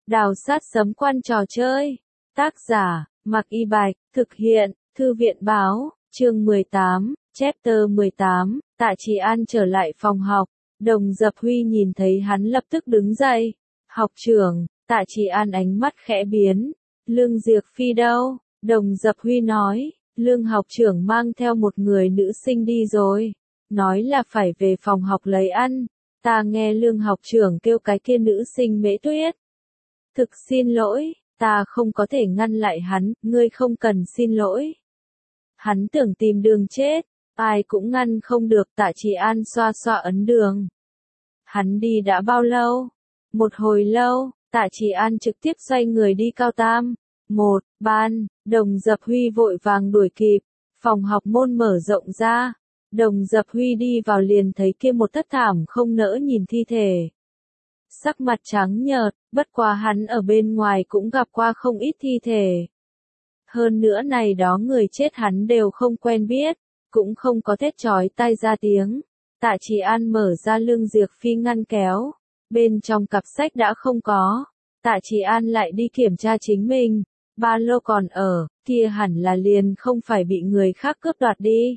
Đào sát sấm quan trò chơi. Tác giả, Mạc Y Bạch, thực hiện, Thư viện báo, chương 18, chapter 18, Tạ Trì An trở lại phòng học. Đồng Dập Huy nhìn thấy hắn lập tức đứng dậy. Học trưởng, Tạ Trì An ánh mắt khẽ biến. Lương Diệc Phi đâu? Đồng Dập Huy nói, Lương học trưởng mang theo một người nữ sinh đi rồi. Nói là phải về phòng học lấy ăn. Ta nghe Lương học trưởng kêu cái kia nữ sinh Mễ Tuyết. Thực xin lỗi, ta không có thể ngăn lại hắn, ngươi không cần xin lỗi. Hắn tưởng tìm đường chết, ai cũng ngăn không được. Tạ Trì An xoa xoa ấn đường. Hắn đi đã bao lâu? Một hồi lâu, Tạ Trì An trực tiếp xoay người đi cao tam. Một, ban, Đồng Dập Huy vội vàng đuổi kịp, phòng học môn mở rộng ra. Đồng Dập Huy đi vào liền thấy kia một thất thảm không nỡ nhìn thi thể. Sắc mặt trắng nhợt, bất quá hắn ở bên ngoài cũng gặp qua không ít thi thể. Hơn nữa này đó người chết hắn đều không quen biết, cũng không có thét chói tai ra tiếng. Tạ Trì An mở ra Lương Diệc Phi ngăn kéo, bên trong cặp sách đã không có. Tạ Trì An lại đi kiểm tra chính mình, ba lô còn ở, kia hẳn là liền không phải bị người khác cướp đoạt đi.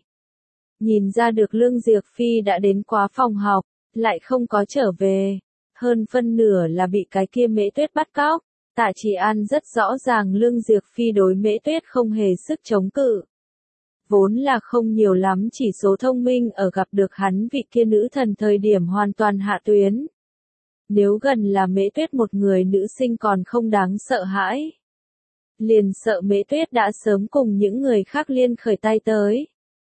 Nhìn ra được Lương Diệc Phi đã đến quá phòng học, lại không có trở về. Hơn phân nửa là bị cái kia Mễ Tuyết bắt cóc. Tạ Trì An rất rõ ràng Lương Diệc Phi đối Mễ Tuyết không hề sức chống cự. Vốn là không nhiều lắm chỉ số thông minh ở gặp được hắn vị kia nữ thần thời điểm hoàn toàn hạ tuyến. Nếu gần là Mễ Tuyết một người nữ sinh còn không đáng sợ hãi. Liền sợ Mễ Tuyết đã sớm cùng những người khác liên khởi tay tới.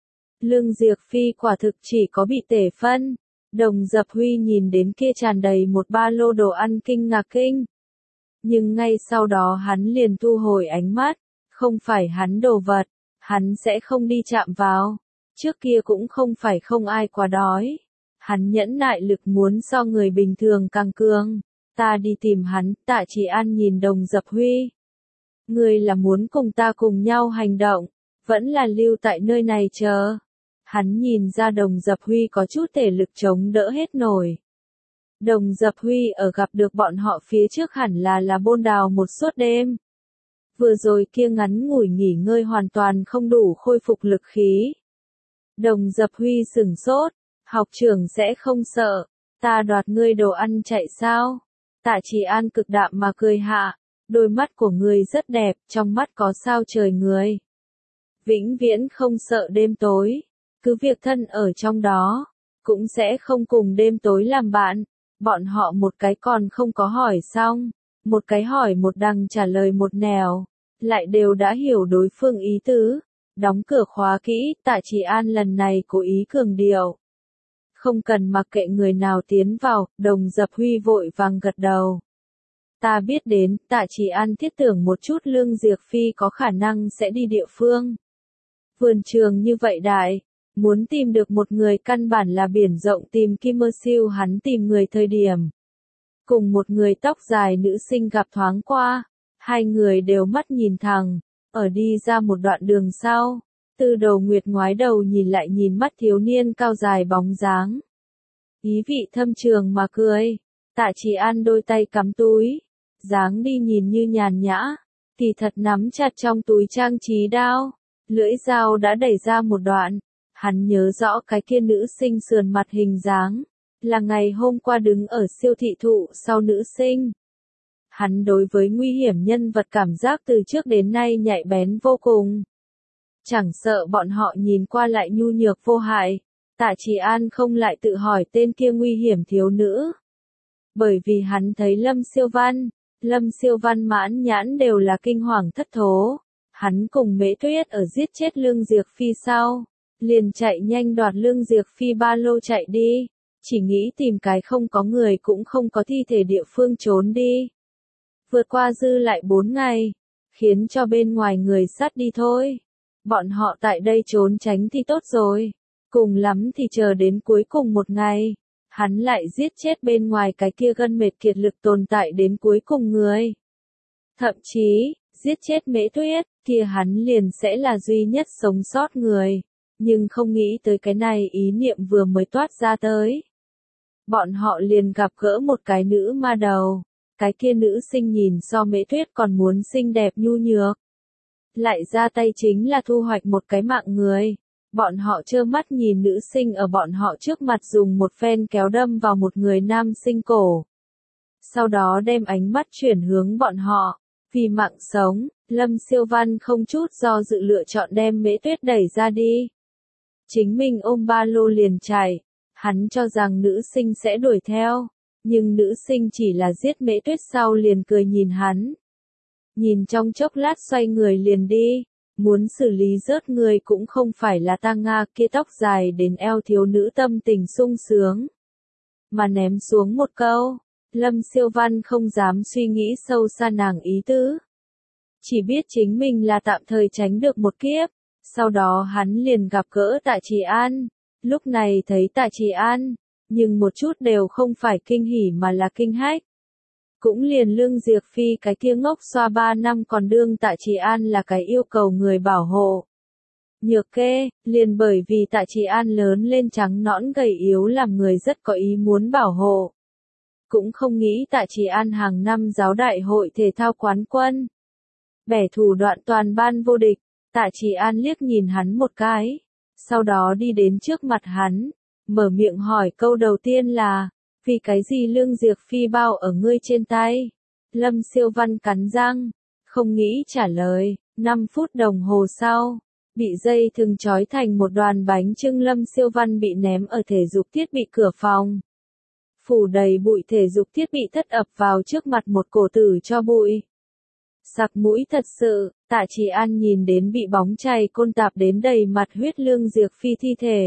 Lương Diệc Phi quả thực chỉ có bị tể phân. Đồng Dập Huy nhìn đến kia tràn đầy một ba lô đồ ăn kinh ngạc kinh. Nhưng ngay sau đó hắn liền thu hồi ánh mắt, không phải hắn đồ vật, hắn sẽ không đi chạm vào. Trước kia cũng không phải không ai quá đói. Hắn nhẫn nại lực muốn so người bình thường càng cường. Ta đi tìm hắn. Tạ Trì An nhìn Đồng Dập Huy. Ngươi là muốn cùng ta cùng nhau hành động, vẫn là lưu tại nơi này chờ. Hắn nhìn ra Đồng Dập Huy có chút thể lực chống đỡ hết nổi. Đồng Dập Huy ở gặp được bọn họ phía trước hẳn là bôn đào một suốt đêm. Vừa rồi kia ngắn ngủi nghỉ ngơi hoàn toàn không đủ khôi phục lực khí. Đồng Dập Huy sửng sốt, học trưởng sẽ không sợ, ta đoạt ngươi đồ ăn chạy sao? Tạ Trì An cực đạm mà cười hạ, đôi mắt của ngươi rất đẹp, trong mắt có sao trời người. Vĩnh viễn không sợ đêm tối. Cứ việc thân ở trong đó, cũng sẽ không cùng đêm tối làm bạn. Bọn họ một cái còn không có hỏi xong, một cái hỏi một đằng trả lời một nẻo, lại đều đã hiểu đối phương ý tứ. Đóng cửa khóa kỹ, Tạ Trì An lần này cố ý cường điệu. Không cần mặc kệ người nào tiến vào. Đồng Dập Huy vội vàng gật đầu. Ta biết đến. Tạ Trì An thiết tưởng một chút Lương Diệc Phi có khả năng sẽ đi địa phương. Vườn trường như vậy đại. Muốn tìm được một người căn bản là biển rộng tìm kim mơ siêu. Hắn tìm người thời điểm. Cùng một người tóc dài nữ sinh gặp thoáng qua. Hai người đều mắt nhìn thẳng. Ở đi ra một đoạn đường sau. Từ đầu nguyệt ngoái đầu nhìn lại nhìn mắt thiếu niên cao dài bóng dáng. Ý vị thâm trường mà cười. Tạ Trì An đôi tay cắm túi. Dáng đi nhìn như nhàn nhã. Kỳ thật nắm chặt trong túi trang trí đao. Lưỡi dao đã đẩy ra một đoạn. Hắn nhớ rõ cái kia nữ sinh sườn mặt hình dáng, là ngày hôm qua đứng ở siêu thị thụ sau nữ sinh. Hắn đối với nguy hiểm nhân vật cảm giác từ trước đến nay nhạy bén vô cùng. Chẳng sợ bọn họ nhìn qua lại nhu nhược vô hại, Tạ Trì An không lại tự hỏi tên kia nguy hiểm thiếu nữ. Bởi vì hắn thấy Lâm Siêu Văn mãn nhãn đều là kinh hoàng thất thố. Hắn cùng Mễ Tuyết ở giết chết Lương Diệc Phi sau. Liền chạy nhanh đoạt Lương Diệc Phi ba lô chạy đi, chỉ nghĩ tìm cái không có người cũng không có thi thể địa phương trốn đi. Vượt qua dư lại 4 ngày, khiến cho bên ngoài người sát đi thôi. Bọn họ tại đây trốn tránh thì tốt rồi, cùng lắm thì chờ đến cuối cùng một ngày, hắn lại giết chết bên ngoài cái kia gân mệt kiệt lực tồn tại đến cuối cùng người. Thậm chí, giết chết Mễ Tuyết, kia hắn liền sẽ là duy nhất sống sót người. Nhưng không nghĩ tới cái này ý niệm vừa mới toát ra tới. Bọn họ liền gặp gỡ một cái nữ ma đầu. cái kia nữ sinh nhìn so Mễ Tuyết còn muốn xinh đẹp nhu nhược. Lại ra tay chính là thu hoạch một cái mạng người. Bọn họ trơ mắt nhìn nữ sinh ở bọn họ trước mặt dùng một phen kéo đâm vào một người nam sinh cổ. Sau đó đem ánh mắt chuyển hướng bọn họ. Vì mạng sống, Lâm Siêu Văn không chút do dự lựa chọn đem Mễ Tuyết đẩy ra đi. Chính mình ôm ba lô liền chạy. Hắn cho rằng nữ sinh sẽ đuổi theo. Nhưng nữ sinh chỉ là giết Mễ Tuyết sau liền cười nhìn hắn. Nhìn trong chốc lát xoay người liền đi. Muốn xử lý rớt người cũng không phải là ta Nga kia tóc dài đến eo thiếu nữ tâm tình sung sướng. Mà ném xuống một câu. Lâm Siêu Văn không dám suy nghĩ sâu xa nàng ý tứ. Chỉ biết chính mình là tạm thời tránh được một kiếp. Sau đó hắn liền gặp gỡ Tạ Trì An. Lúc này thấy Tạ Trì An, nhưng một chút đều không phải kinh hỉ mà là kinh hách. Cũng liền Lương Diệp Phi cái kia ngốc xoa 3 năm còn đương Tạ Trì An là cái yêu cầu người bảo hộ. Nhược kê, liền bởi vì Tạ Trì An lớn lên trắng nõn gầy yếu làm người rất có ý muốn bảo hộ. Cũng không nghĩ Tạ Trì An hàng năm giáo đại hội thể thao quán quân. Bẻ thủ đoạn toàn ban vô địch, Tạ Trì An liếc nhìn hắn một cái. Sau đó đi đến trước mặt hắn, mở miệng hỏi câu đầu tiên là, vì cái gì Lương Diệp Phi bao ở ngươi trên tay? Lâm Siêu Văn cắn răng, không nghĩ trả lời. 5 phút đồng hồ sau, bị dây thừng trói thành một đoàn bánh chưng Lâm Siêu Văn bị ném ở thể dục thiết bị cửa phòng. Phủ đầy bụi thể dục thiết bị thất ập vào trước mặt một cổ tử cho bụi. Sặc mũi thật sự, Tạ Trì An nhìn đến bị bóng chày côn tạp đến đầy mặt huyết Lương Diệp Phi thi thể.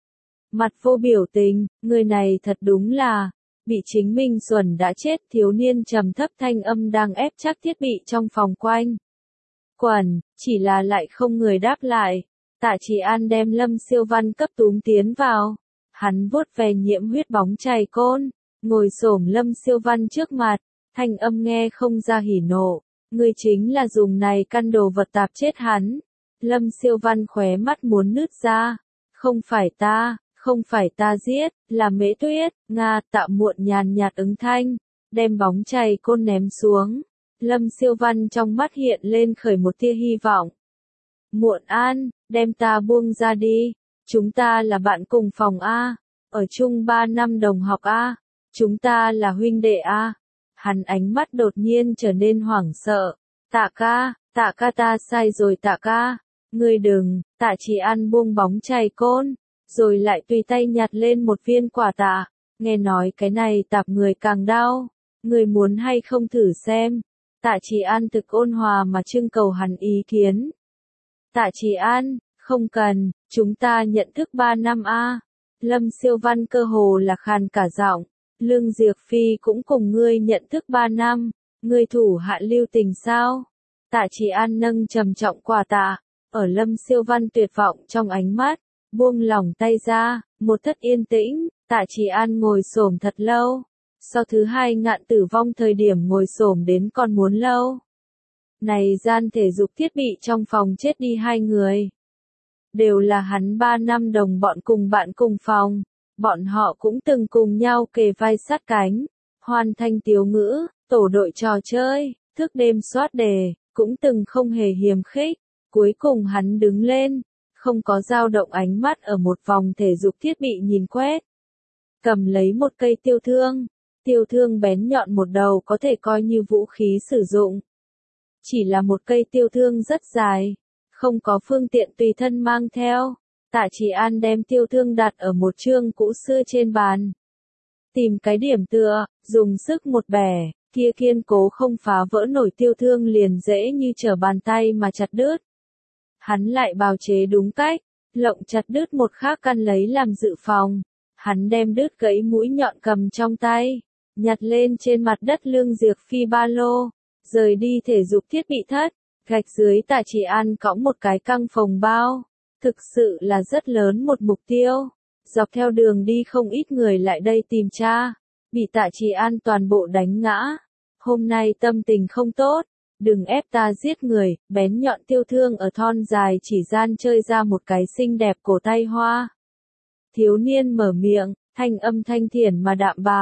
Mặt vô biểu tình, người này thật đúng là, bị chính mình xuẩn đã chết. Thiếu niên trầm thấp thanh âm đang ép chắc thiết bị trong phòng quanh. Quẩn, chỉ là lại không người đáp lại. Tạ Trì An đem Lâm Siêu Văn cấp túm tiến vào. Hắn vuốt về nhiễm huyết bóng chày côn, ngồi xổm Lâm Siêu Văn trước mặt, thanh âm nghe không ra hỉ nộ. Ngươi chính là dùng này căn đồ vật tạp chết hắn. Lâm Siêu Văn khóe mắt muốn nứt ra. Không phải ta giết, là Mễ Tuyết. Nga. Tạ Muộn nhàn nhạt ứng thanh, đem bóng chày côn ném xuống. Lâm Siêu Văn trong mắt hiện lên khởi một tia hy vọng. Muộn An, đem ta buông ra đi. Chúng ta là bạn cùng phòng A. Ở chung 3 năm đồng học A. Chúng ta là huynh đệ A. Hắn ánh mắt đột nhiên trở nên hoảng sợ. Tạ ca ta sai rồi Tạ ca. Ngươi đừng. Tạ Trì An buông bóng chày côn, rồi lại tùy tay nhặt lên một viên quả tạ. Nghe nói cái này tạp người càng đau. Ngươi muốn hay không thử xem? Tạ Trì An thực ôn hòa mà trưng cầu hắn ý kiến. Tạ Trì An, không cần, chúng ta nhận thức 3 năm A. Lâm Siêu Văn cơ hồ là khàn cả giọng. Lương Diệp Phi cũng cùng ngươi nhận thức 3 năm. Ngươi thủ hạ lưu tình sao? Tạ Trì An nâng trầm trọng quả tạ. Ở Lâm Siêu Văn tuyệt vọng trong ánh mắt, buông lỏng tay ra, một thất yên tĩnh. Tạ Trì An ngồi xổm thật lâu. So thứ 2 ngạn tử vong thời điểm ngồi xổm đến còn muốn lâu. Này gian thể dục thiết bị trong phòng chết đi 2 người. Đều là hắn 3 năm đồng bọn cùng bạn cùng phòng. Bọn họ cũng từng cùng nhau kề vai sát cánh. Hoàn thành tiếu ngữ, tổ đội trò chơi, thức đêm soát đề, cũng từng không hề hiềm khích. Cuối cùng hắn đứng lên, không có dao động ánh mắt ở một vòng thể dục thiết bị nhìn quét. Cầm lấy một cây tiêu thương. Tiêu thương bén nhọn một đầu có thể coi như vũ khí sử dụng. Chỉ là một cây tiêu thương rất dài, không có phương tiện tùy thân mang theo. Tạ Trì An đem tiêu thương đặt ở một chương cũ xưa trên bàn. Tìm cái điểm tựa, dùng sức một bẻ, kia kiên cố không phá vỡ nổi tiêu thương liền dễ như trở bàn tay mà chặt đứt. Hắn lại bào chế đúng cách, lộng chặt đứt một khác căn lấy làm dự phòng. Hắn đem đứt gãy mũi nhọn cầm trong tay, nhặt lên trên mặt đất Lương Diệp Phi ba lô, rời đi thể dục thiết bị thất. Gạch dưới Tạ Trì An cõng một cái căng phòng bao. Thực sự là rất lớn một mục tiêu. Dọc theo đường đi không ít người lại đây tìm tra. Bị Tạ Trì An toàn bộ đánh ngã. Hôm nay tâm tình không tốt. Đừng ép ta giết người. Bén nhọn tiêu thương ở thon dài chỉ gian chơi ra một cái xinh đẹp cổ tay hoa. Thiếu niên mở miệng, thanh âm thanh thiển mà đạm bạc.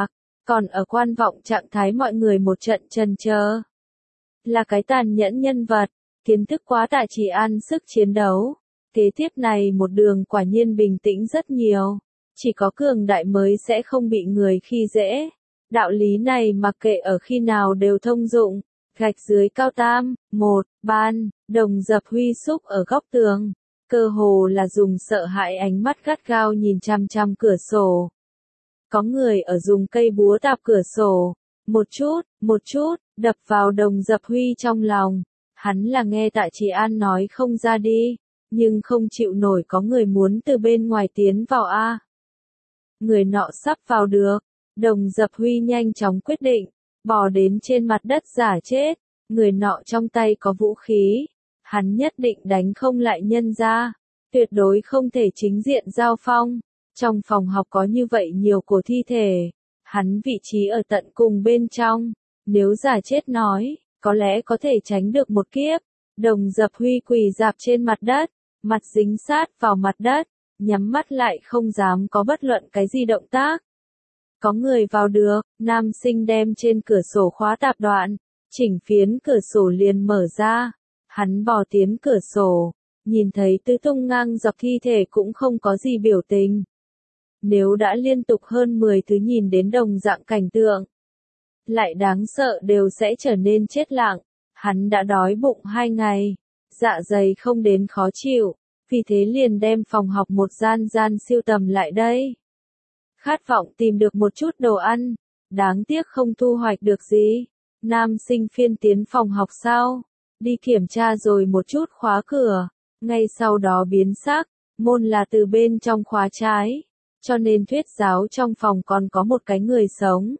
Còn ở quan vọng trạng thái mọi người một trận chần chờ. Là cái tàn nhẫn nhân vật, kiến thức quá Tạ Chỉ An sức chiến đấu. Kế tiếp này một đường quả nhiên bình tĩnh rất nhiều. Chỉ có cường đại mới sẽ không bị người khi dễ. Đạo lý này mặc kệ ở khi nào đều thông dụng. Gạch dưới cao tam, một, ban, Đồng Dập Huy xúc ở góc tường. Cơ hồ là dùng sợ hãi ánh mắt gắt gao nhìn chăm chăm cửa sổ. Có người ở dùng cây búa tạp cửa sổ. Một chút, đập vào Đồng Dập Huy trong lòng. Hắn là nghe Tạ Chỉ An nói không ra đi, nhưng không chịu nổi có người muốn từ bên ngoài tiến vào a. Người nọ sắp vào được, Đồng Dập Huy nhanh chóng quyết định, bò đến trên mặt đất giả chết, người nọ trong tay có vũ khí, hắn nhất định đánh không lại nhân ra, tuyệt đối không thể chính diện giao phong. Trong phòng học có như vậy nhiều cổ thi thể, hắn vị trí ở tận cùng bên trong, nếu giả chết nói, có lẽ có thể tránh được một kiếp. Đồng Dập Huy quỳ rạp trên mặt đất, mặt dính sát vào mặt đất, nhắm mắt lại không dám có bất luận cái gì động tác. Có người vào được, nam sinh đem trên cửa sổ khóa tạp đoạn, chỉnh phiến cửa sổ liền mở ra. Hắn bò tiến cửa sổ, nhìn thấy tứ tung ngang dọc thi thể cũng không có gì biểu tình. Nếu đã liên tục hơn 10 thứ nhìn đến đồng dạng cảnh tượng, lại đáng sợ đều sẽ trở nên chết lặng. Hắn đã đói bụng 2 ngày, dạ dày không đến khó chịu, vì thế liền đem phòng học một gian siêu tầm lại đây. Khát vọng tìm được một chút đồ ăn, đáng tiếc không thu hoạch được gì. Nam sinh phiên tiến phòng học sau, đi kiểm tra rồi một chút khóa cửa, ngay sau đó biến sắc, môn là từ bên trong khóa trái, cho nên thuyết giáo trong phòng còn có một cái người sống.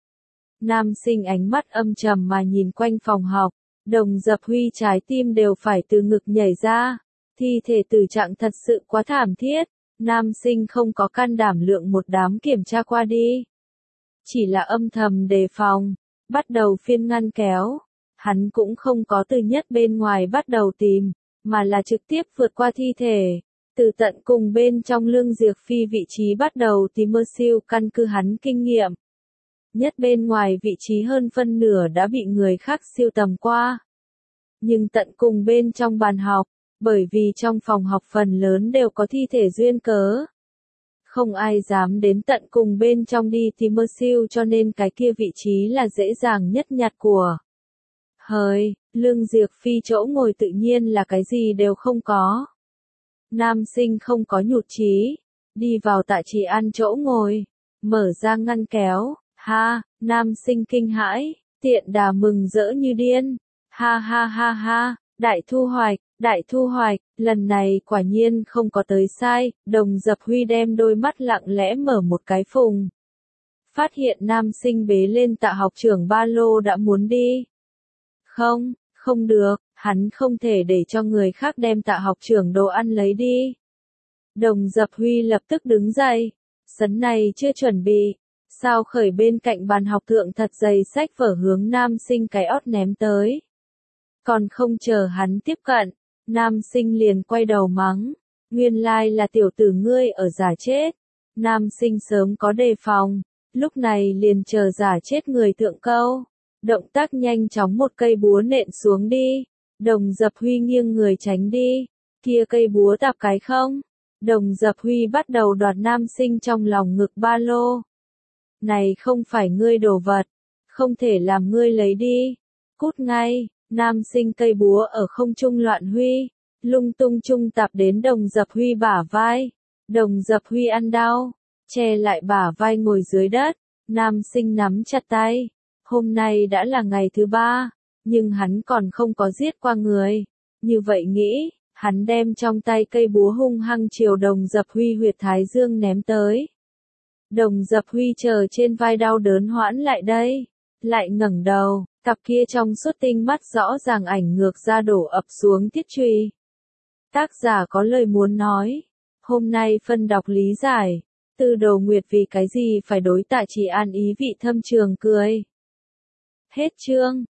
Nam sinh ánh mắt âm trầm mà nhìn quanh phòng học, Đồng Dập Huy trái tim đều phải từ ngực nhảy ra, thi thể tử trạng thật sự quá thảm thiết, nam sinh không có can đảm lượng một đám kiểm tra qua đi. Chỉ là âm thầm đề phòng, bắt đầu phiên ngăn kéo, hắn cũng không có từ nhất bên ngoài bắt đầu tìm, mà là trực tiếp vượt qua thi thể, từ tận cùng bên trong lương diệt phi vị trí bắt đầu tìm mơ siêu căn cứ hắn kinh nghiệm. Nhất bên ngoài vị trí hơn phân nửa đã bị người khác siêu tầm qua. Nhưng tận cùng bên trong bàn học, bởi vì trong phòng học phần lớn đều có thi thể duyên cớ. Không ai dám đến tận cùng bên trong đi tìm mơ siêu cho nên cái kia vị trí là dễ dàng nhất nhặt của. Lương Diệp Phi chỗ ngồi tự nhiên là cái gì đều không có. Nam sinh không có nhụt chí, đi vào Tạ Chỉ An chỗ ngồi, mở ra ngăn kéo. Nam sinh kinh hãi, tiện đà mừng rỡ như điên. Ha, đại thu hoạch, lần này quả nhiên không có tới sai, Đồng Dập Huy đem đôi mắt lặng lẽ mở một cái phùng. Phát hiện nam sinh bế lên Tạ học trưởng ba lô đã muốn đi. Không được, hắn không thể để cho người khác đem Tạ học trưởng đồ ăn lấy đi. Đồng Dập Huy lập tức đứng dậy, sấn này chưa chuẩn bị. Sao khởi bên cạnh bàn học thượng thật dày sách vở hướng nam sinh cái ót ném tới. Còn không chờ hắn tiếp cận, nam sinh liền quay đầu mắng. Nguyên lai là tiểu tử ngươi ở giả chết. Nam sinh sớm có đề phòng, lúc này liền chờ giả chết người thượng câu. Động tác nhanh chóng một cây búa nện xuống đi. Đồng Dập Huy nghiêng người tránh đi. Kia cây búa tạp cái không? Đồng Dập Huy bắt đầu đoạt nam sinh trong lòng ngực ba lô. Này không phải ngươi đồ vật, không thể làm ngươi lấy đi. Cút ngay, nam sinh cây búa ở không trung loạn huy, lung tung trung tạp đến Đồng Dập Huy bả vai. Đồng Dập Huy ăn đau, che lại bả vai ngồi dưới đất, nam sinh nắm chặt tay. Hôm nay đã là ngày thứ 3, nhưng hắn còn không có giết qua người. Như vậy nghĩ, hắn đem trong tay cây búa hung hăng chiều Đồng Dập Huy huyệt thái dương ném tới. Đồng Dập Huy chờ trên vai đau đớn hoãn lại đây, lại ngẩng đầu, cặp kia trong suốt tinh mắt rõ ràng ảnh ngược ra đổ ập xuống thiết truy. Tác giả có lời muốn nói, hôm nay phân đọc lý giải, Tư Đồ Nguyệt vì cái gì phải đối Tạ Chỉ An ý vị thâm trường cười. Hết chương.